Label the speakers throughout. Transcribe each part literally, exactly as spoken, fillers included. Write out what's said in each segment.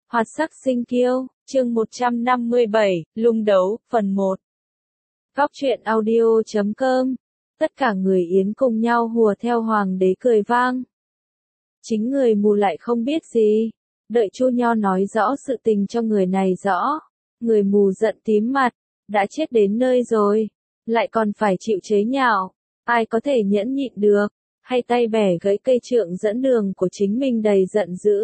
Speaker 1: Hoạt sắc sinh kiêu, chương một trăm năm mươi bảy, lung đấu, phần một. Góc truyện audio chấm com. Tất cả người Yến cùng nhau hùa theo hoàng đế cười vang. Chính người mù lại không biết gì. Đợi Chu Nho nói rõ sự tình cho người này rõ. Người mù giận tím mặt, đã chết đến nơi rồi, lại còn phải chịu chế nhạo. Ai có thể nhẫn nhịn được, hay tay bẻ gãy cây trượng dẫn đường của chính mình đầy giận dữ.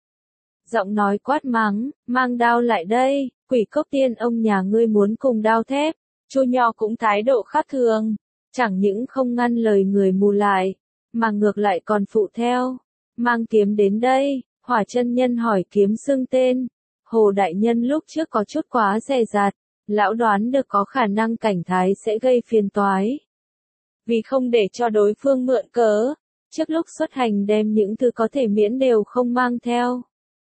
Speaker 1: Giọng nói quát mắng, mang đao lại đây, Quỷ Cốc tiên ông nhà ngươi muốn cùng đao thép. Chu Nho cũng thái độ khác thường, chẳng những không ngăn lời người mù lại, mà ngược lại còn phụ theo. Mang kiếm đến đây, Hỏa chân nhân hỏi kiếm xưng tên. Hồ đại nhân lúc trước có chút quá dè dặt, lão đoán được có khả năng Cảnh Thái sẽ gây phiền toái. Vì không để cho đối phương mượn cớ, trước lúc xuất hành đem những thứ có thể miễn đều không mang theo.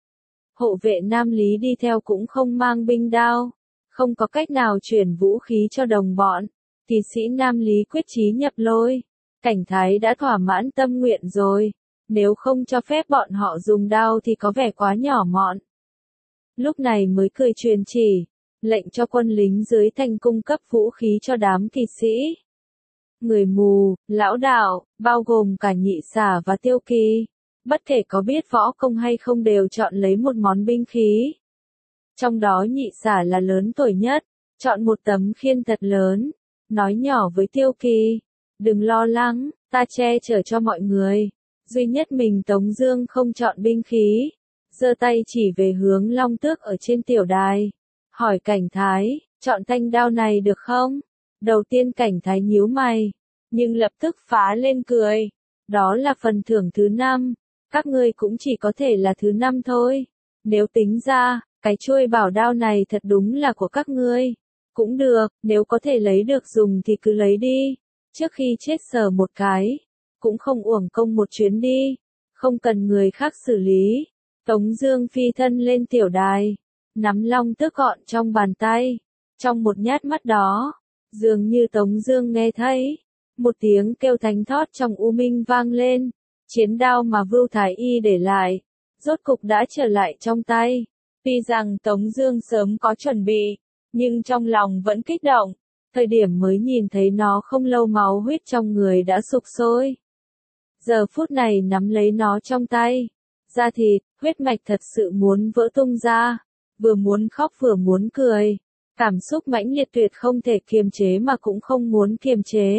Speaker 1: Hộ vệ Nam Lý đi theo cũng không mang binh đao, không có cách nào chuyển vũ khí cho đồng bọn. Kỳ sĩ Nam Lý quyết chí nhập lôi. Cảnh Thái đã thỏa mãn tâm nguyện rồi, nếu không cho phép bọn họ dùng đao thì có vẻ quá nhỏ mọn. Lúc này mới cười truyền chỉ, lệnh cho quân lính dưới thành cung cấp vũ khí cho đám kỳ sĩ. Người mù, lão đạo, bao gồm cả Nhị Xả và Tiêu Kỳ, bất kể có biết võ công hay không đều chọn lấy một món binh khí. Trong đó Nhị Xả là lớn tuổi nhất, chọn một tấm khiên thật lớn, nói nhỏ với Tiêu Kỳ, đừng lo lắng, ta che chở cho mọi người. Duy nhất mình Tống Dương không chọn binh khí, giơ tay chỉ về hướng long tước ở trên tiểu đài, hỏi Cảnh Thái, chọn thanh đao này được không? Đầu tiên Cảnh Thái nhíu mày, nhưng lập tức phá lên cười, đó là phần thưởng thứ năm, các ngươi cũng chỉ có thể là thứ năm thôi. Nếu tính ra, cái chuôi bảo đao này thật đúng là của các ngươi. Cũng được, nếu có thể lấy được dùng thì cứ lấy đi, trước khi chết sờ một cái, cũng không uổng công một chuyến đi, không cần người khác xử lý. Tống Dương phi thân lên tiểu đài, nắm long tước gọn trong bàn tay, trong một nhát mắt đó, dường như Tống Dương nghe thấy một tiếng kêu thánh thót trong u minh vang lên, chiến đao mà Vưu Thái Y để lại, rốt cục đã trở lại trong tay. Tuy rằng Tống Dương sớm có chuẩn bị, nhưng trong lòng vẫn kích động. Thời điểm mới nhìn thấy nó không lâu máu huyết trong người đã sục sôi. Giờ phút này nắm lấy nó trong tay, da thịt, huyết mạch thật sự muốn vỡ tung ra, vừa muốn khóc vừa muốn cười, cảm xúc mãnh liệt tuyệt không thể kiềm chế mà cũng không muốn kiềm chế,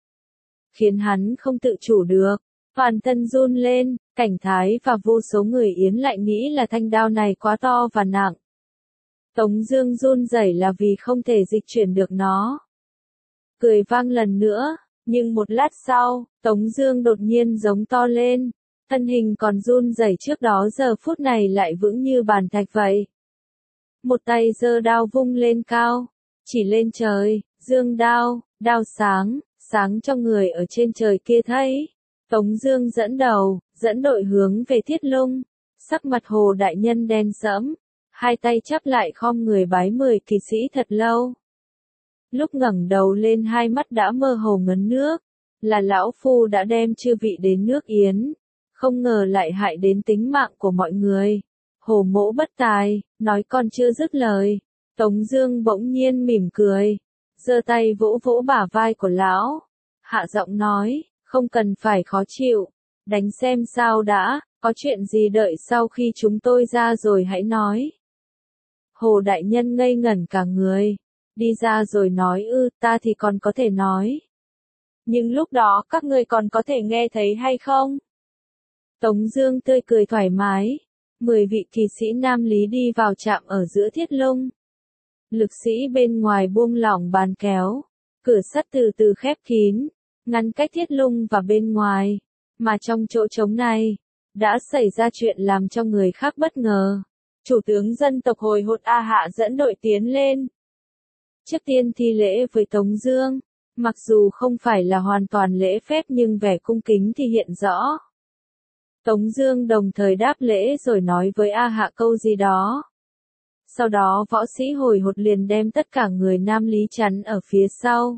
Speaker 1: khiến hắn không tự chủ được, toàn thân run lên. Cảnh Thái và vô số người Yến lại nghĩ là thanh đao này quá to và nặng. Tống Dương run rẩy là vì không thể dịch chuyển được nó. Cười vang lần nữa, nhưng một lát sau, Tống Dương đột nhiên giống to lên, thân hình còn run rẩy trước đó giờ phút này lại vững như bàn thạch vậy. Một tay giơ đao vung lên cao, chỉ lên trời, dương đao, đao sáng, sáng cho người ở trên trời kia thấy. Tống Dương dẫn đầu, dẫn đội hướng về Thiết Lung, sắc mặt Hồ đại nhân đen sẫm, hai tay chắp lại khom người bái mười kỳ sĩ thật lâu. Lúc ngẩng đầu lên hai mắt đã mơ hồ ngấn nước, là lão phu đã đem chư vị đến nước Yến, không ngờ lại hại đến tính mạng của mọi người. Hồ mỗ bất tài, nói còn chưa dứt lời, Tống Dương bỗng nhiên mỉm cười, giơ tay vỗ vỗ bả vai của lão, hạ giọng nói, không cần phải khó chịu, đánh xem sao đã, có chuyện gì đợi sau khi chúng tôi ra rồi hãy nói. Hồ đại nhân ngây ngẩn cả người, đi ra rồi nói ư, ta thì còn có thể nói. Nhưng lúc đó các ngươi còn có thể nghe thấy hay không? Tống Dương tươi cười thoải mái, mười vị kỳ sĩ Nam Lý đi vào trạm ở giữa Thiết Lung. Lực sĩ bên ngoài buông lỏng bàn kéo, cửa sắt từ từ khép kín, ngăn cách Thiết Lung và bên ngoài, mà trong chỗ trống này, đã xảy ra chuyện làm cho người khác bất ngờ. Chủ tướng dân tộc Hồi Hột A Hạ dẫn đội tiến lên. Trước tiên thi lễ với Tống Dương, mặc dù không phải là hoàn toàn lễ phép nhưng vẻ cung kính thì hiện rõ. Tống Dương đồng thời đáp lễ rồi nói với A Hạ câu gì đó. Sau đó võ sĩ Hồi Hột liền đem tất cả người Nam Lý chắn ở phía sau.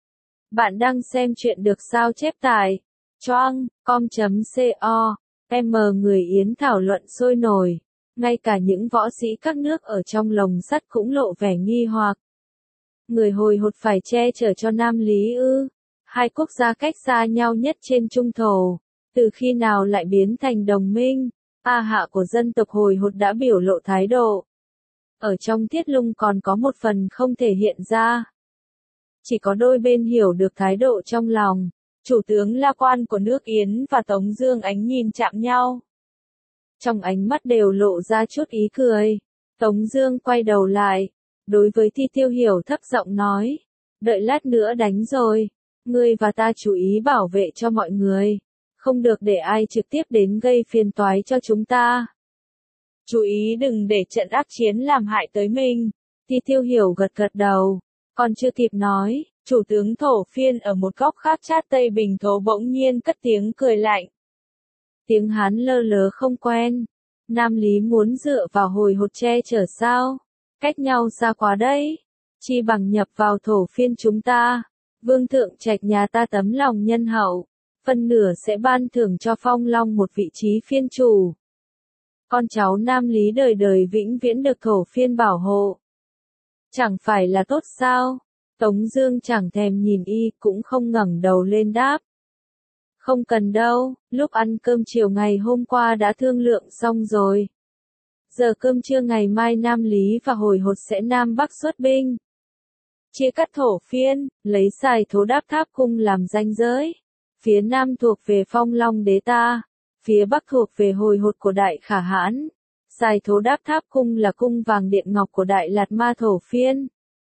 Speaker 1: Bạn đang xem chuyện được sao chép tại choang com chấm co. M người Yến thảo luận sôi nổi. ngay cả những võ sĩ các nước ở trong lồng sắt cũng lộ vẻ nghi hoặc. Người hồi hột phải che chở cho Nam Lý ư? Hai quốc gia cách xa nhau nhất trên trung thổ, từ khi nào lại biến thành đồng minh? A Hạ của dân tộc hồi hột đã biểu lộ thái độ. Ở trong Thiết Lung còn có một phần không thể hiện ra. Chỉ có đôi bên hiểu được thái độ trong lòng. Chủ tướng La Quan của nước Yến và Tống Dương ánh nhìn chạm nhau. Trong ánh mắt đều lộ ra chút ý cười. Tống Dương quay đầu lại, đối với Thi Tiêu Hiểu thấp giọng nói, đợi lát nữa đánh rồi, ngươi và ta chú ý bảo vệ cho mọi người, không được để ai trực tiếp đến gây phiền toái cho chúng ta. Chú ý đừng để trận ác chiến làm hại tới mình. Thi Tiêu Hiểu gật gật đầu, còn chưa kịp nói, chủ tướng Thổ Phiên ở một góc khác Chát Tây Bình Thố bỗng nhiên cất tiếng cười lạnh. Tiếng Hán lơ lớ không quen. Nam Lý muốn dựa vào hồi hột che chở sao? Cách nhau xa quá đấy. Chi bằng nhập vào Thổ Phiên chúng ta. Vương thượng trạch nhà ta tấm lòng nhân hậu. Phân nửa sẽ ban thưởng cho Phong Long một vị trí phiên chủ. Con cháu Nam Lý đời đời vĩnh viễn được Thổ Phiên bảo hộ. Chẳng phải là tốt sao? Tống Dương chẳng thèm nhìn y, cũng không ngẩng đầu lên đáp. Không cần đâu, lúc ăn cơm chiều ngày hôm qua đã thương lượng xong rồi. Giờ cơm trưa ngày mai Nam Lý và hồi hột sẽ Nam Bắc xuất binh. Chia cắt Thổ Phiên, lấy Sài Thố Đáp Tháp Cung làm ranh giới. Phía Nam thuộc về Phong Long đế ta, phía Bắc thuộc về hồi hột của Đại Khả Hãn. Sài Thố Đáp Tháp Cung là cung vàng điện ngọc của Đại Lạt Ma Thổ Phiên.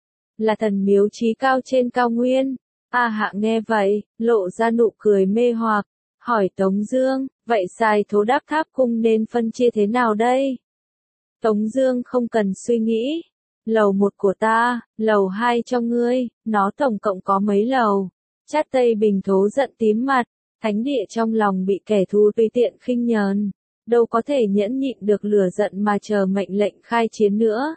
Speaker 1: Là thần miếu trí cao trên cao nguyên. A Hạ nghe vậy, lộ ra nụ cười mê hoặc, hỏi Tống Dương, vậy Sài Thố Đáp Tháp Cung nên phân chia thế nào đây? Tống Dương không cần suy nghĩ. Lầu một của ta, lầu hai cho ngươi, nó tổng cộng có mấy lầu? Chát Tây Bình Thố giận tím mặt, thánh địa trong lòng bị kẻ thù tùy tiện khinh nhờn, đâu có thể nhẫn nhịn được lửa giận mà chờ mệnh lệnh khai chiến nữa.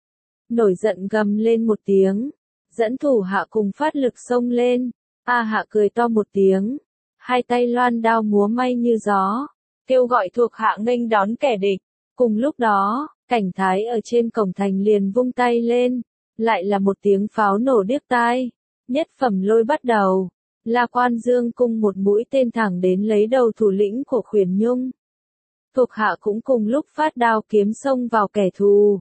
Speaker 1: Nổi giận gầm lên một tiếng, dẫn thủ hạ cùng phát lực xông lên. A Hạ cười to một tiếng, hai tay loan đao múa may như gió, kêu gọi thuộc hạ nghênh đón kẻ địch. Cùng lúc đó, Cảnh Thái ở trên cổng thành liền vung tay lên, lại là một tiếng pháo nổ điếc tai. Nhất phẩm lôi bắt đầu, La Quan dương cung một mũi tên thẳng đến lấy đầu thủ lĩnh của Khuyển Nhung. Thuộc hạ cũng cùng lúc phát đao kiếm xông vào kẻ thù.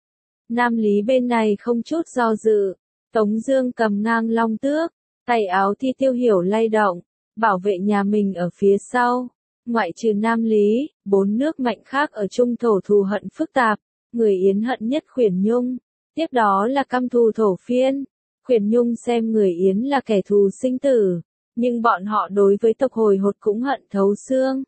Speaker 1: Nam Lý bên này không chút do dự, Tống Dương cầm ngang long tước, tay áo Thi Tiêu Hiểu lay động, bảo vệ nhà mình ở phía sau. Ngoại trừ Nam Lý, bốn nước mạnh khác ở trung thổ thù hận phức tạp, người Yến hận nhất Khuyển Nhung, tiếp đó là căm thù Thổ Phiên. Khuyển Nhung xem người Yến là kẻ thù sinh tử, nhưng bọn họ đối với tộc hồi hột cũng hận thấu xương.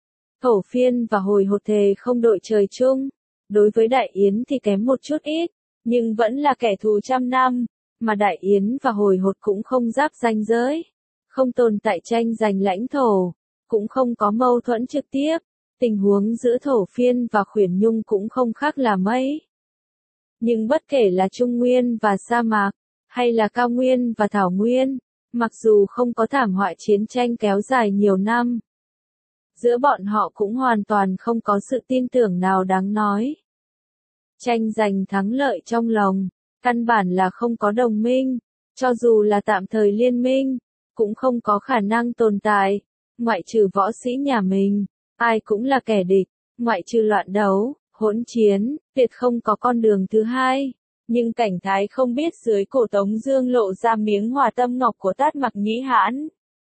Speaker 1: Thổ Phiên và hồi hột thề không đội trời chung, đối với Đại Yến thì kém một chút ít, nhưng vẫn là kẻ thù trăm năm, mà Đại Yến và hồi hột cũng không giáp ranh giới, không tồn tại tranh giành lãnh thổ, cũng không có mâu thuẫn trực tiếp, tình huống giữa Thổ Phiên và Khuyển Nhung cũng không khác là mấy. Nhưng bất kể là Trung Nguyên và sa mạc, hay là cao nguyên và thảo nguyên, mặc dù không có thảm họa chiến tranh kéo dài nhiều năm, giữa bọn họ cũng hoàn toàn không có sự tin tưởng nào đáng nói. Tranh giành thắng lợi trong lòng, căn bản là không có đồng minh, cho dù là tạm thời liên minh, cũng không có khả năng tồn tại, ngoại trừ võ sĩ nhà mình, ai cũng là kẻ địch, ngoại trừ loạn đấu, hỗn chiến, tuyệt không có con đường thứ hai. Nhưng Cảnh Thái không biết dưới cổ Tống Dương lộ ra miếng hòa tâm ngọc của Tát Mặc Nhĩ Hãn.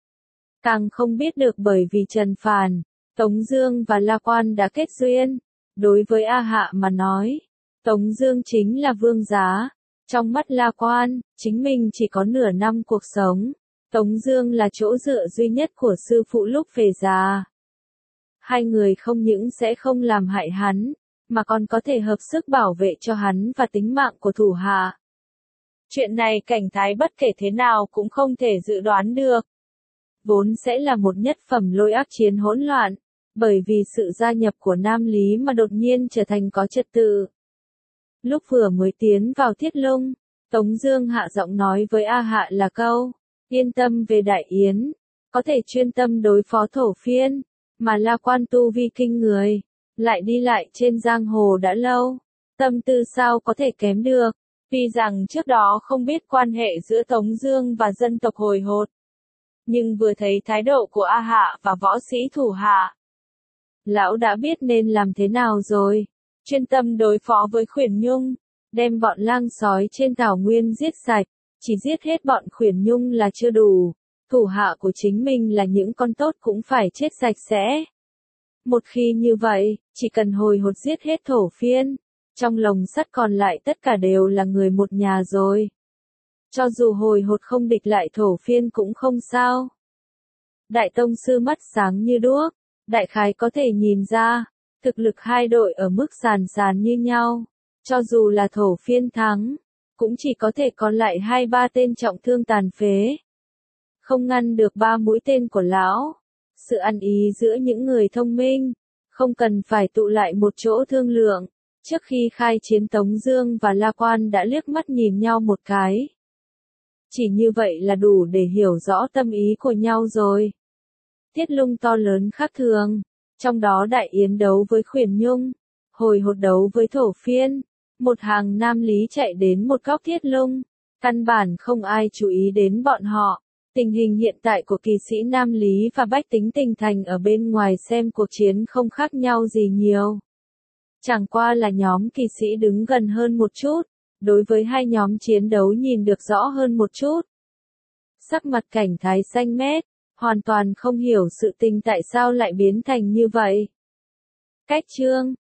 Speaker 1: Càng không biết được bởi vì Trần Phàn, Tống Dương và La Quan đã kết duyên. Đối với A Hạ mà nói, Tống Dương chính là vương giá. Trong mắt La Quan, chính mình chỉ có nửa năm cuộc sống. Tống Dương là chỗ dựa duy nhất của sư phụ lúc về già. Hai người không những sẽ không làm hại hắn, mà còn có thể hợp sức bảo vệ cho hắn và tính mạng của thủ hạ. Chuyện này Cảnh Thái bất kể thế nào cũng không thể dự đoán được. Vốn sẽ là một nhất phẩm lôi ác chiến hỗn loạn, bởi vì sự gia nhập của Nam Lý mà đột nhiên trở thành có trật tự. Lúc vừa mới tiến vào Thiết Lung, Tống Dương hạ giọng nói với A Hạ là câu, yên tâm về Đại Yến, có thể chuyên tâm đối phó Thổ Phiên, mà La Quan tu vi kinh người, lại đi lại trên giang hồ đã lâu, tâm tư sao có thể kém được, tuy rằng trước đó không biết quan hệ giữa Tống Dương và dân tộc Hồi Hột. Nhưng vừa thấy thái độ của A Hạ và võ sĩ thủ hạ, lão đã biết nên làm thế nào rồi, chuyên tâm đối phó với Khuyển Nhung, đem bọn lang sói trên thảo nguyên giết sạch, chỉ giết hết bọn Khuyển Nhung là chưa đủ, thủ hạ của chính mình là những con tốt cũng phải chết sạch sẽ. Một khi như vậy, chỉ cần Hồi Hột giết hết thổ phiên, trong lồng sắt còn lại tất cả đều là người một nhà rồi. Cho dù Hồi Hột không địch lại thổ phiên cũng không sao. Đại tông sư mắt sáng như đuốc, đại khái có thể nhìn ra, thực lực hai đội ở mức sàn sàn như nhau. Cho dù là thổ phiên thắng, cũng chỉ có thể còn lại hai ba tên trọng thương tàn phế. Không ngăn được ba mũi tên của lão. Sự ăn ý giữa những người thông minh, không cần phải tụ lại một chỗ thương lượng. Trước khi khai chiến Tống Dương và La Quan đã liếc mắt nhìn nhau một cái. Chỉ như vậy là đủ để hiểu rõ tâm ý của nhau rồi. Thiết Lung to lớn khác thường, trong đó Đại Yến đấu với Khuyển Nhung, Hồi Hột đấu với thổ phiên. Một hàng nam lý chạy đến một góc Thiết Lung, căn bản không ai chú ý đến bọn họ. Tình hình hiện tại của kỳ sĩ Nam Lý và bách tính Tỉnh Thành ở bên ngoài xem cuộc chiến không khác nhau gì nhiều. Chẳng qua là nhóm kỳ sĩ đứng gần hơn một chút, đối với hai nhóm chiến đấu nhìn được rõ hơn một chút. Sắc mặt Cảnh Thái xanh mét, hoàn toàn không hiểu sự tình tại sao lại biến thành như vậy. Cách chương